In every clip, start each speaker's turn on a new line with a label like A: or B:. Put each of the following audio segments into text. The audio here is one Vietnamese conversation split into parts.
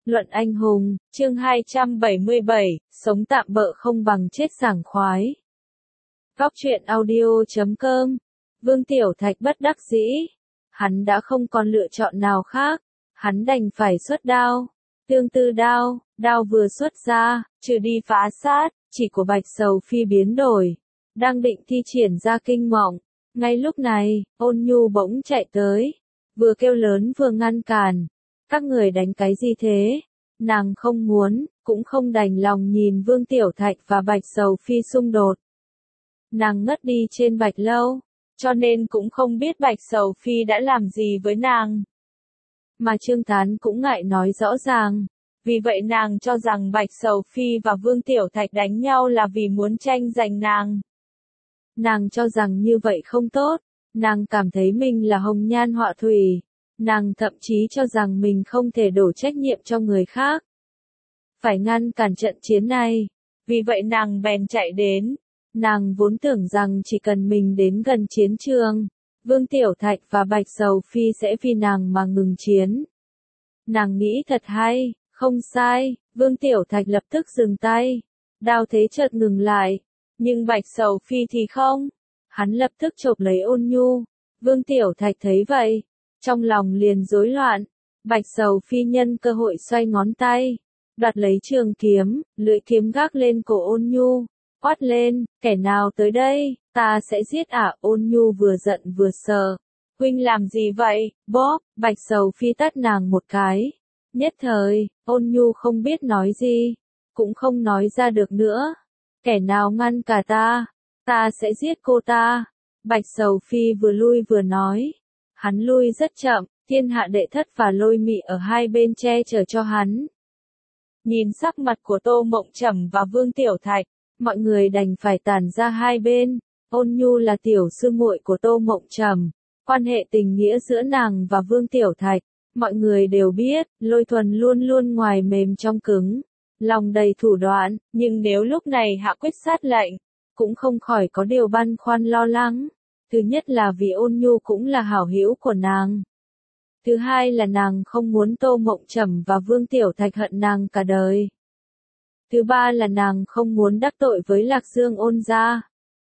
A: Luận anh hùng, chương 277, sống tạm bợ không bằng chết sảng khoái. Góc truyện audio.com. Vương Tiểu Thạch bất đắc dĩ. Hắn đã không còn lựa chọn nào khác. Hắn đành phải xuất đao. Tương tư đao vừa xuất ra, trừ đi phá sát, chỉ của Bạch Sầu Phi biến đổi. Đang định thi triển ra kinh mộng. Ngay lúc này, Ôn Nhu bỗng chạy tới. Vừa kêu lớn vừa ngăn cản. Các người đánh cái gì thế? Nàng không muốn, cũng không đành lòng nhìn Vương Tiểu Thạch và Bạch Sầu Phi xung đột. Nàng ngất đi trên Bạch Lâu, cho nên cũng không biết Bạch Sầu Phi đã làm gì với nàng. Mà Trương Thán cũng ngại nói rõ ràng, vì vậy nàng cho rằng Bạch Sầu Phi và Vương Tiểu Thạch đánh nhau là vì muốn tranh giành nàng. Nàng cho rằng như vậy không tốt, nàng cảm thấy mình là hồng nhan họa thủy. Nàng thậm chí cho rằng mình không thể đổ trách nhiệm cho người khác. Phải ngăn cản trận chiến này. Vì vậy nàng bèn chạy đến. Nàng vốn tưởng rằng chỉ cần mình đến gần chiến trường, Vương Tiểu Thạch và Bạch Sầu Phi sẽ vì nàng mà ngừng chiến. Nàng nghĩ thật hay, không sai, Vương Tiểu Thạch lập tức dừng tay. Đao thế chợt ngừng lại. Nhưng Bạch Sầu Phi thì không. Hắn lập tức chộp lấy Ôn Nhu. Vương Tiểu Thạch thấy vậy. Trong lòng liền rối loạn, Bạch Sầu Phi nhân cơ hội xoay ngón tay, đoạt lấy trường kiếm, lưỡi kiếm gác lên cổ Ôn Nhu, quát lên, kẻ nào tới đây, ta sẽ giết ả. Ôn Nhu vừa giận vừa sợ, huynh làm gì vậy, bóp, Bạch Sầu Phi tát nàng một cái. Nhất thời, Ôn Nhu không biết nói gì, cũng không nói ra được nữa. Kẻ nào ngăn cả ta sẽ giết cô ta. Bạch Sầu Phi vừa lui vừa nói. Hắn lui rất chậm, Thiên Hạ Đệ Thất và Lôi Mị ở hai bên che chở cho hắn. Nhìn sắc mặt của Tô Mộng Trầm và Vương Tiểu Thạch, mọi người đành phải tản ra hai bên. Ôn Nhu là tiểu sư muội của Tô Mộng Trầm, quan hệ tình nghĩa giữa nàng và Vương Tiểu Thạch, mọi người đều biết, Lôi Thuần luôn luôn ngoài mềm trong cứng, lòng đầy thủ đoạn, nhưng nếu lúc này hạ quyết sát lệnh, cũng không khỏi có điều băn khoăn lo lắng. Thứ nhất là vì Ôn Nhu cũng là hảo hữu của nàng. Thứ hai là nàng không muốn Tô Mộng Trầm và Vương Tiểu Thạch hận nàng cả đời. Thứ ba là nàng không muốn đắc tội với Lạc Dương Ôn gia.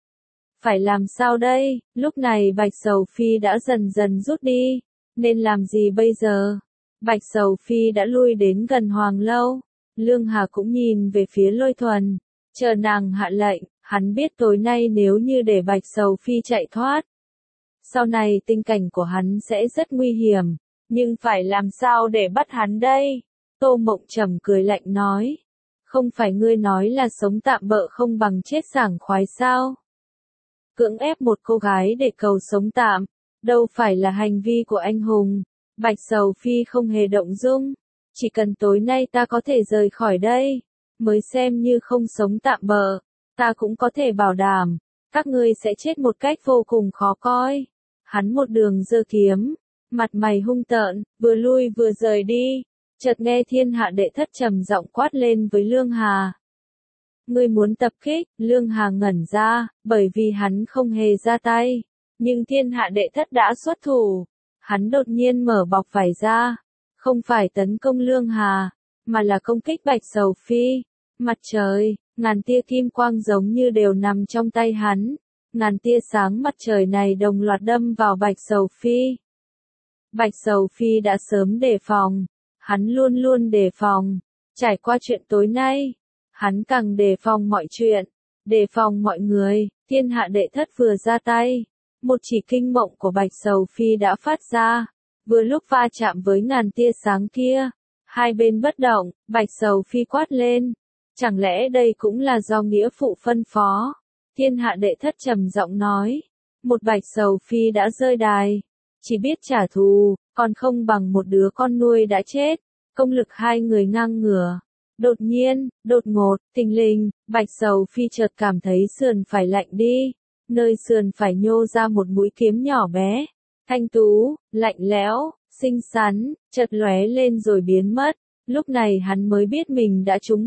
A: Phải làm sao đây? Lúc này Bạch Sầu Phi đã dần dần rút đi. Nên làm gì bây giờ? Bạch Sầu Phi đã lui đến gần Hoàng Lâu. Lương Hà cũng nhìn về phía Lôi Thuần. Chờ nàng hạ lệnh. Hắn biết tối nay nếu như để Bạch Sầu Phi chạy thoát, sau này tình cảnh của hắn sẽ rất nguy hiểm, nhưng phải làm sao để bắt hắn đây? Tô Mộng Trầm cười lạnh nói, không phải ngươi nói là sống tạm bợ không bằng chết sảng khoái sao? Cưỡng ép một cô gái để cầu sống tạm, đâu phải là hành vi của anh hùng. Bạch Sầu Phi không hề động dung, chỉ cần tối nay ta có thể rời khỏi đây, mới xem như không sống tạm bợ. Ta cũng có thể bảo đảm, các ngươi sẽ chết một cách vô cùng khó coi. Hắn một đường giơ kiếm, mặt mày hung tợn, vừa lui vừa rời đi. Chợt nghe Thiên Hạ Đệ Thất trầm giọng quát lên với Lương Hà. Ngươi muốn tập kích? Lương Hà ngẩn ra, bởi vì hắn không hề ra tay. Nhưng Thiên Hạ Đệ Thất đã xuất thủ. Hắn đột nhiên mở bọc vải ra. Không phải tấn công Lương Hà, mà là công kích Bạch Sầu Phi. Mặt trời, ngàn tia kim quang giống như đều nằm trong tay hắn. Ngàn tia sáng mặt trời này đồng loạt đâm vào Bạch Sầu Phi. Bạch Sầu Phi đã sớm đề phòng. Hắn luôn luôn đề phòng. Trải qua chuyện tối nay, hắn càng đề phòng mọi chuyện, đề phòng mọi người. Thiên Hạ Đệ Thất vừa ra tay, một chỉ kinh mộng của Bạch Sầu Phi đã phát ra. Vừa lúc va chạm với ngàn tia sáng kia, hai bên bất động, Bạch Sầu Phi quát lên. Chẳng lẽ đây cũng là do nghĩa phụ phân phó? Thiên Hạ Đệ Thất trầm giọng nói. Một Bạch Sầu Phi đã rơi đài. Chỉ biết trả thù, còn không bằng một đứa con nuôi đã chết. Công lực hai người ngang ngửa. Đột nhiên, đột ngột, thình lình, Bạch Sầu Phi chợt cảm thấy sườn phải lạnh đi. Nơi sườn phải nhô ra một mũi kiếm nhỏ bé. Thanh tú, lạnh lẽo, xinh xắn, chợt lóe lên rồi biến mất. Lúc này hắn mới biết mình đã trúng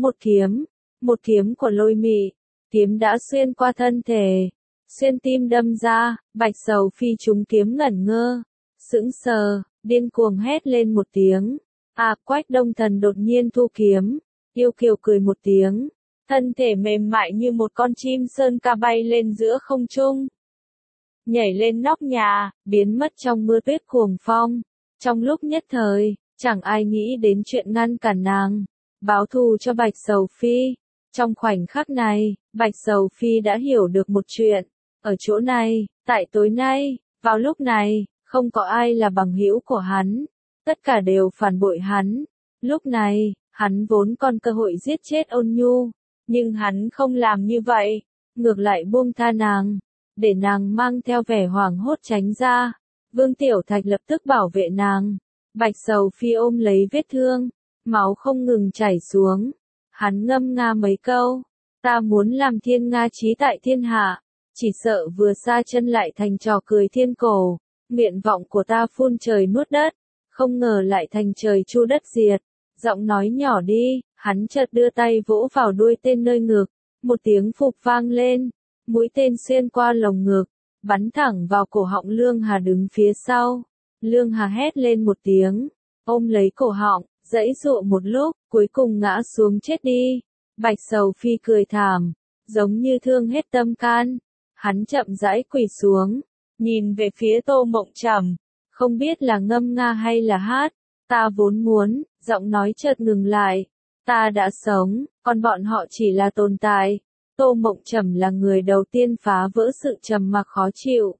A: một kiếm của Lôi Mị. Kiếm đã xuyên qua thân thể, xuyên tim đâm ra. Bạch Sầu Phi trúng kiếm ngẩn ngơ, sững sờ, điên cuồng hét lên một tiếng. Quách Đông Thần đột nhiên thu kiếm, yêu kiều cười một tiếng, thân thể mềm mại như một con chim sơn ca bay lên giữa không trung. Nhảy lên nóc nhà, biến mất trong mưa tuyết cuồng phong. Trong lúc nhất thời, chẳng ai nghĩ đến chuyện ngăn cản nàng, báo thù cho Bạch Sầu Phi. Trong khoảnh khắc này, Bạch Sầu Phi đã hiểu được một chuyện. Ở chỗ này, tại tối nay, vào lúc này, không có ai là bằng hữu của hắn. Tất cả đều phản bội hắn. Lúc này, hắn vốn còn cơ hội giết chết Ôn Nhu. Nhưng hắn không làm như vậy. Ngược lại buông tha nàng. Để nàng mang theo vẻ hoảng hốt tránh ra. Vương Tiểu Thạch lập tức bảo vệ nàng. Bạch Sầu Phi ôm lấy vết thương. Máu không ngừng chảy xuống. Hắn ngâm nga mấy câu. Ta muốn làm thiên nga trí tại thiên hạ. Chỉ sợ vừa xa chân lại thành trò cười thiên cổ. Nguyện vọng của ta phun trời nuốt đất. Không ngờ lại thành trời chu đất diệt. Giọng nói nhỏ đi, hắn chợt đưa tay vỗ vào đuôi tên nơi ngực. Một tiếng phụp vang lên. Mũi tên xuyên qua lồng ngực. Bắn thẳng vào cổ họng Lương Hà đứng phía sau. Lương Hà hét lên một tiếng. Ôm lấy cổ họng, giãy giụa một lúc, cuối cùng ngã xuống chết đi. Bạch Sầu Phi cười thảm. Giống như thương hết tâm can. Hắn chậm rãi quỳ xuống. Nhìn về phía Tô Mộng Trầm. Không biết là ngâm nga hay là hát. Ta vốn muốn, giọng nói chợt ngừng lại. Ta đã sống, còn bọn họ chỉ là tồn tại. Tô Mộng Trầm là người đầu tiên phá vỡ sự trầm mặc khó chịu.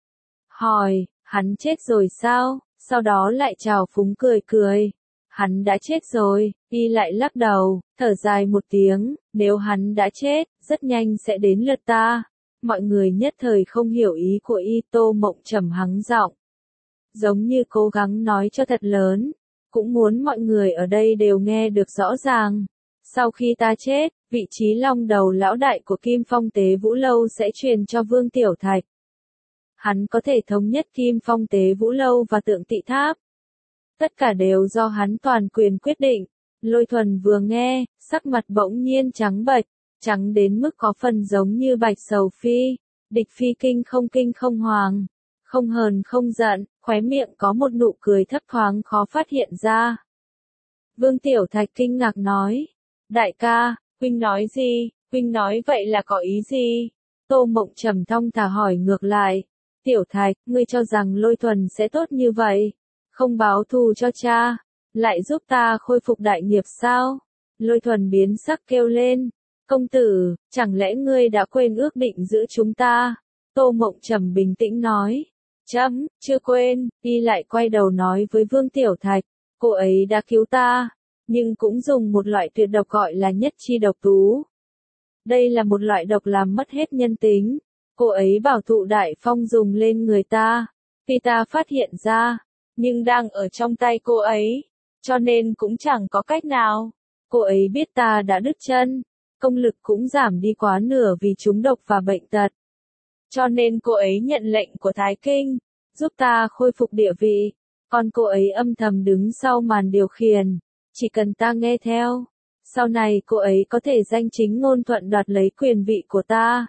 A: Hỏi, hắn chết rồi sao? Sau đó lại chào phúng cười cười. Hắn đã chết rồi, y lại lắc đầu, thở dài một tiếng, nếu hắn đã chết, rất nhanh sẽ đến lượt ta. Mọi người nhất thời không hiểu ý của y. Tô Mộng Trầm hắng giọng. Giống như cố gắng nói cho thật lớn. Cũng muốn mọi người ở đây đều nghe được rõ ràng. Sau khi ta chết, vị trí long đầu lão đại của Kim Phong Tế Vũ Lâu sẽ truyền cho Vương Tiểu Thạch. Hắn có thể thống nhất Kim Phong Tế Vũ Lâu và Tượng Tị Tháp. Tất cả đều do hắn toàn quyền quyết định. Lôi Thuần vừa nghe, sắc mặt bỗng nhiên trắng bệch, trắng đến mức có phần giống như Bạch Sầu Phi. Địch Phi kinh không hoàng, không hờn không giận, khóe miệng có một nụ cười thấp thoáng khó phát hiện ra. Vương Tiểu Thạch kinh ngạc nói, đại ca, huynh nói gì, huynh nói vậy là có ý gì? Tô Mộng Trầm thong thả hỏi ngược lại, Tiểu Thạch, ngươi cho rằng Lôi Thuần sẽ tốt như vậy, không báo thù cho cha, lại giúp ta khôi phục đại nghiệp sao? Lôi Thuần biến sắc kêu lên, công tử, chẳng lẽ ngươi đã quên ước định giữa chúng ta? Tô Mộng Trầm bình tĩnh nói, chấm, chưa quên. Y lại quay đầu nói với Vương Tiểu Thạch, cô ấy đã cứu ta, nhưng cũng dùng một loại tuyệt độc gọi là nhất chi độc tú. Đây là một loại độc làm mất hết nhân tính. Cô ấy bảo Thụ Đại Phong dùng lên người ta, khi ta phát hiện ra, nhưng đang ở trong tay cô ấy, cho nên cũng chẳng có cách nào. Cô ấy biết ta đã đứt chân, công lực cũng giảm đi quá nửa vì trúng độc và bệnh tật. Cho nên cô ấy nhận lệnh của Thái Kinh, giúp ta khôi phục địa vị, còn cô ấy âm thầm đứng sau màn điều khiển, chỉ cần ta nghe theo, sau này cô ấy có thể danh chính ngôn thuận đoạt lấy quyền vị của ta.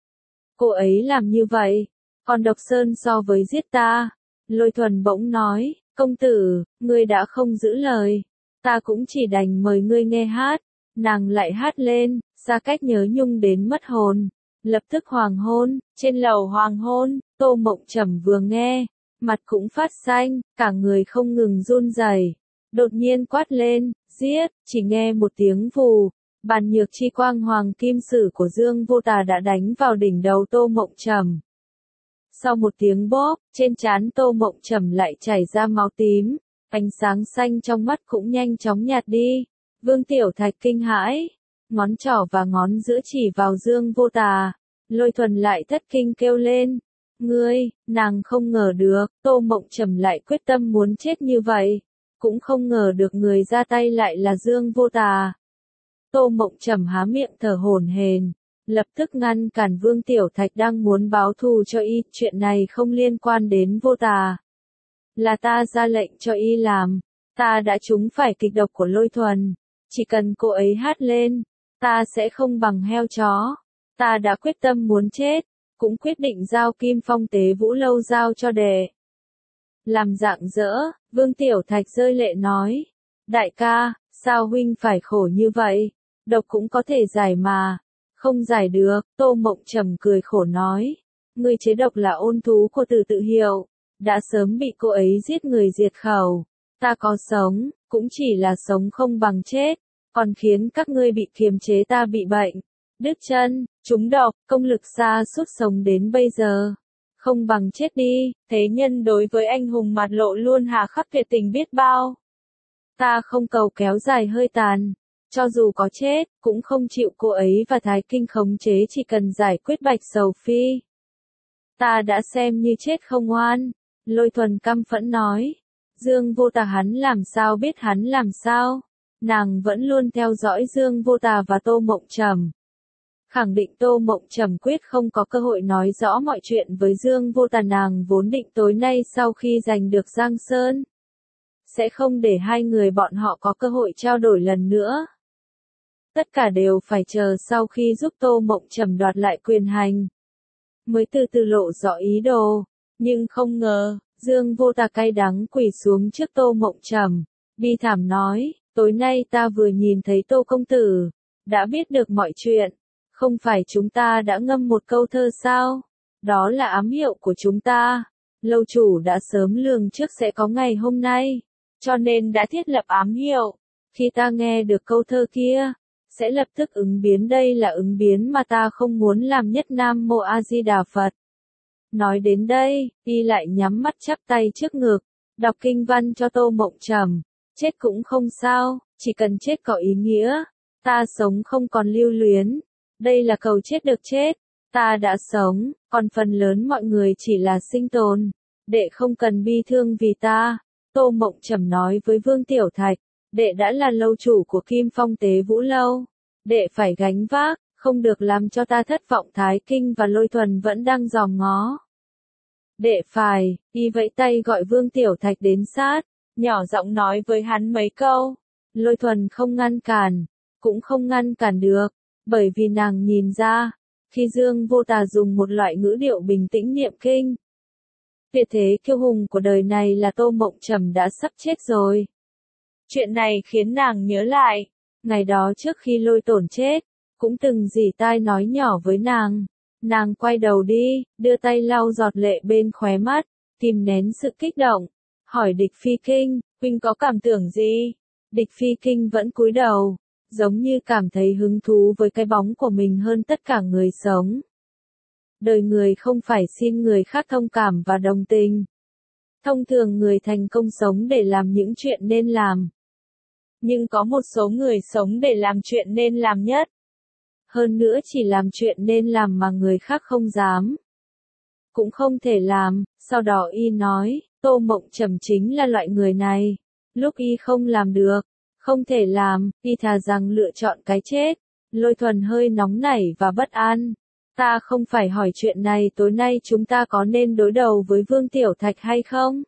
A: Cô ấy làm như vậy, còn độc sơn so với giết ta. Lôi Thuần bỗng nói, công tử, ngươi đã không giữ lời, ta cũng chỉ đành mời ngươi nghe hát. Nàng lại hát lên, Xa Cách nhớ nhung đến mất hồn. Lập tức hoàng hôn, trên lầu hoàng hôn, Tô Mộng Trầm vừa nghe, mặt cũng phát xanh, cả người không ngừng run rẩy. Đột nhiên quát lên, giết, chỉ nghe một tiếng vù, bàn nhược chi quang hoàng kim sử của Dương Vô Tà đã đánh vào đỉnh đầu Tô Mộng Trầm. Sau một tiếng bóp, trên trán Tô Mộng Trầm lại chảy ra máu tím, ánh sáng xanh trong mắt cũng nhanh chóng nhạt đi. Vương Tiểu Thạch kinh hãi, ngón trỏ và ngón giữa chỉ vào Dương Vô Tà. Lôi Thuần lại thất kinh kêu lên, ngươi, nàng không ngờ được, Tô Mộng Trầm lại quyết tâm muốn chết như vậy, cũng không ngờ được người ra tay lại là Dương Vô Tà. Tô Mộng Trầm há miệng thở hổn hển, lập tức ngăn cản Vương Tiểu Thạch đang muốn báo thù cho y, chuyện này không liên quan đến Vô Tà. Là ta ra lệnh cho y làm, ta đã trúng phải kịch độc của Lôi Thuần, chỉ cần cô ấy hát lên, ta sẽ không bằng heo chó. Ta đã quyết tâm muốn chết, cũng quyết định giao Kim Phong Tế Vũ Lâu giao cho đệ. Làm rạng rỡ, Vương Tiểu Thạch rơi lệ nói, Đại ca, sao huynh phải khổ như vậy? Độc cũng có thể giải mà. Không giải được, Tô Mộng Trầm cười khổ nói. Người chế độc là ôn thú của Từ Tự Hiệu, đã sớm bị cô ấy giết người diệt khẩu. Ta có sống, cũng chỉ là sống không bằng chết, còn khiến các ngươi bị kiềm chế ta bị bệnh, đứt chân, trúng độc, công lực xa suốt sống đến bây giờ. Không bằng chết đi, thế nhân đối với anh hùng mặt lộ luôn hà khắc tuyệt tình biết bao. Ta không cầu kéo dài hơi tàn, cho dù có chết, cũng không chịu cô ấy và Thái Kinh khống chế chỉ cần giải quyết Bạch Sầu Phi. Ta đã xem như chết không oan, Lôi Thuần căm phẫn nói. Dương Vô Tà hắn làm sao biết hắn làm sao? Nàng vẫn luôn theo dõi Dương Vô Tà và Tô Mộng Trầm. Khẳng định Tô Mộng Trầm quyết không có cơ hội nói rõ mọi chuyện với Dương Vô Tà, nàng vốn định tối nay sau khi giành được Giang Sơn, sẽ không để hai người bọn họ có cơ hội trao đổi lần nữa. Tất cả đều phải chờ sau khi giúp Tô Mộng Trầm đoạt lại quyền hành, mới từ từ lộ rõ ý đồ, nhưng không ngờ, Dương Vô Tà cay đắng quỳ xuống trước Tô Mộng Trầm, bi thảm nói, tối nay ta vừa nhìn thấy Tô công tử, đã biết được mọi chuyện, không phải chúng ta đã ngâm một câu thơ sao? Đó là ám hiệu của chúng ta. Lâu chủ đã sớm lường trước sẽ có ngày hôm nay, cho nên đã thiết lập ám hiệu. Khi ta nghe được câu thơ kia, sẽ lập tức ứng biến, đây là ứng biến mà ta không muốn làm nhất. Nam Mô A Di Đà Phật. Nói đến đây, y lại nhắm mắt chắp tay trước ngực, đọc kinh văn cho Tô Mộng Trầm. Chết cũng không sao, chỉ cần chết có ý nghĩa. Ta sống không còn lưu luyến. Đây là cầu chết được chết. Ta đã sống, còn phần lớn mọi người chỉ là sinh tồn. Đệ không cần bi thương vì ta. Tô Mộng Trầm nói với Vương Tiểu Thạch. Đệ đã là lâu chủ của Kim Phong Tế Vũ Lâu. Đệ phải gánh vác, không được làm cho ta thất vọng. Thái Kinh và Lôi Thuần vẫn đang dòm ngó. Đệ phải, y vẫy tay gọi Vương Tiểu Thạch đến sát, nhỏ giọng nói với hắn mấy câu. Lôi Thuần không ngăn cản, cũng không ngăn cản được, bởi vì nàng nhìn ra, khi Dương Vô Tà dùng một loại ngữ điệu bình tĩnh niệm kinh, tuyệt thế kiêu hùng của đời này là Tô Mộng Trầm đã sắp chết rồi. Chuyện này khiến nàng nhớ lại, ngày đó trước khi Lôi Tổn chết, cũng từng rỉ tai nói nhỏ với nàng. Nàng quay đầu đi, đưa tay lau giọt lệ bên khóe mắt, kìm nén sự kích động, hỏi Địch Phi Kinh, huynh có cảm tưởng gì? Địch Phi Kinh vẫn cúi đầu, giống như cảm thấy hứng thú với cái bóng của mình hơn tất cả người sống. Đời người không phải xin người khác thông cảm và đồng tình. Thông thường người thành công sống để làm những chuyện nên làm. Nhưng có một số người sống để làm chuyện nên làm nhất. Hơn nữa chỉ làm chuyện nên làm mà người khác không dám, cũng không thể làm. Sau đó y nói, Tô Mộng Trầm chính là loại người này. Lúc y không làm được, không thể làm, y thà rằng lựa chọn cái chết. Lôi Thuần hơi nóng nảy và bất an. Ta không phải hỏi chuyện này, tối nay chúng ta có nên đối đầu với Vương Tiểu Thạch hay không?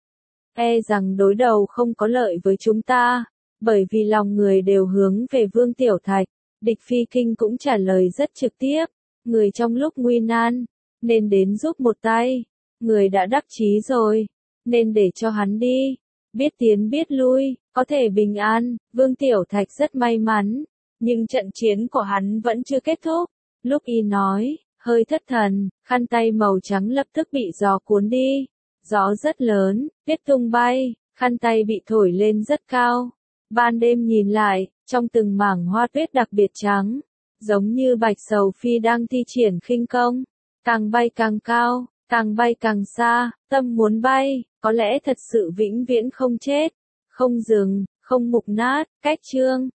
A: E rằng đối đầu không có lợi với chúng ta, bởi vì lòng người đều hướng về Vương Tiểu Thạch. Địch Phi Kinh cũng trả lời rất trực tiếp, người trong lúc nguy nan, nên đến giúp một tay, người đã đắc chí rồi, nên để cho hắn đi, biết tiến biết lui, có thể bình an. Vương Tiểu Thạch rất may mắn, nhưng trận chiến của hắn vẫn chưa kết thúc. Lúc y nói, hơi thất thần, khăn tay màu trắng lập tức bị gió cuốn đi, gió rất lớn, tuyết tung bay, khăn tay bị thổi lên rất cao. Ban đêm nhìn lại, trong từng mảng hoa tuyết đặc biệt trắng, giống như Bạch Sầu Phi đang thi triển khinh công, càng bay càng cao, càng bay càng xa, tâm muốn bay, có lẽ thật sự vĩnh viễn không chết, không dừng, không mục nát. Cách chương